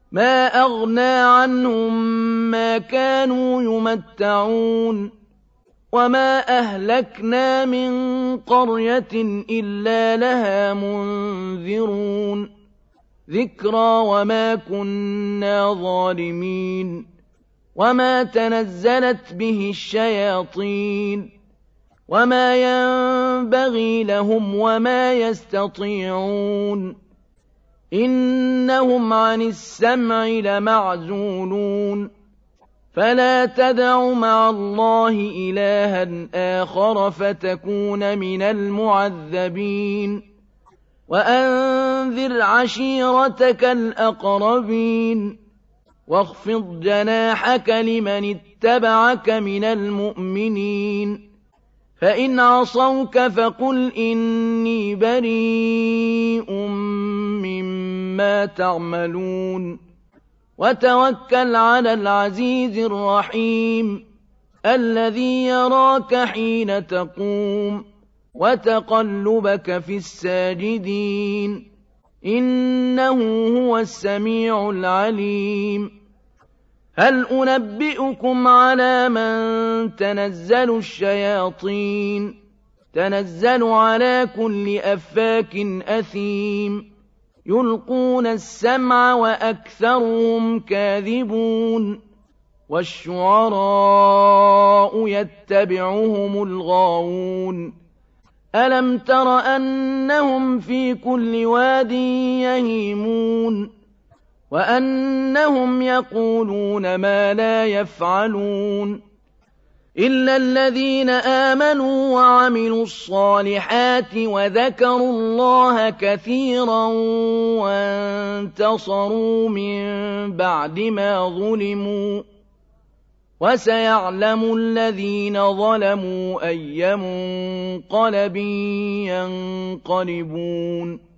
ما أغنى عنهم ما كانوا يمتعون وما أهلكنا من قرية إلا لها منذرون ذكرى وما كنا ظالمين وما تنزلت به الشياطين وما ينبغي لهم وما يستطيعون إنهم عن السمع لمعزولون فلا تدع مع الله إلها آخر فتكون من المعذبين وأنذر عشيرتك الأقربين واخفض جناحك لمن اتبعك من المؤمنين فإن عصوك فقل إني بريء مما تعملون وتوكل على العزيز الرحيم الذي يراك حين تقوم وتقلبك في الساجدين إنه هو السميع العليم هل أنبئكم على من تنزل الشياطين تنزل على كل أفاك أثيم يلقون السمع وأكثرهم كاذبون والشعراء يتبعهم الغاوون ألم تر أنهم في كل واد يهيمون وأنهم يقولون ما لا يفعلون إلا الذين آمنوا وعملوا الصالحات وذكروا الله كثيرا وانتصروا من بعد ما ظلموا وسيعلم الذين ظلموا أي منقلب ينقلبون